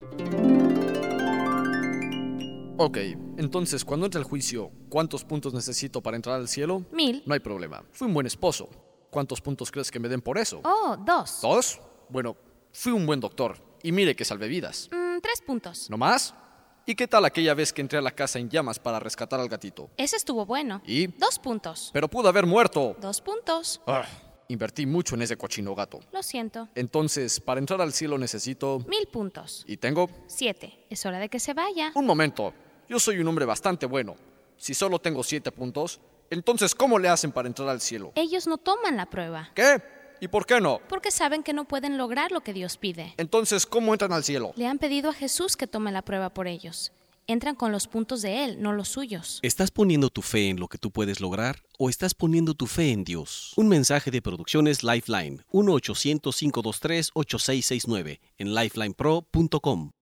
Ok, entonces cuando entre el juicio, ¿cuántos puntos necesito para entrar al cielo? 1000. No hay problema. Fui un buen esposo. ¿Cuántos puntos crees que me den por eso? Oh, 2. ¿2? Bueno, fui un buen doctor. Y mire que salvé vidas. 3 puntos. ¿No más? ¿Y qué tal aquella vez que entré a la casa en llamas para rescatar al gatito? Ese estuvo bueno. ¿Y? 2 puntos. Pero pudo haber muerto. 2 puntos. Invertí mucho en ese cochino gato. Lo siento. Entonces, para entrar al cielo necesito... 1000 puntos. ¿Y tengo? 7. Es hora de que se vaya. Un momento. Yo soy un hombre bastante bueno. Si solo tengo 7 puntos, entonces ¿cómo le hacen para entrar al cielo? Ellos no toman la prueba. ¿Qué? ¿Y por qué no? Porque saben que no pueden lograr lo que Dios pide. Entonces, ¿cómo entran al cielo? Le han pedido a Jesús que tome la prueba por ellos. Entran con los puntos de Él, no los suyos. ¿Estás poniendo tu fe en lo que tú puedes lograr o estás poniendo tu fe en Dios? Un mensaje de Producciones Lifeline, 1-800-523-8669, en lifelinepro.com.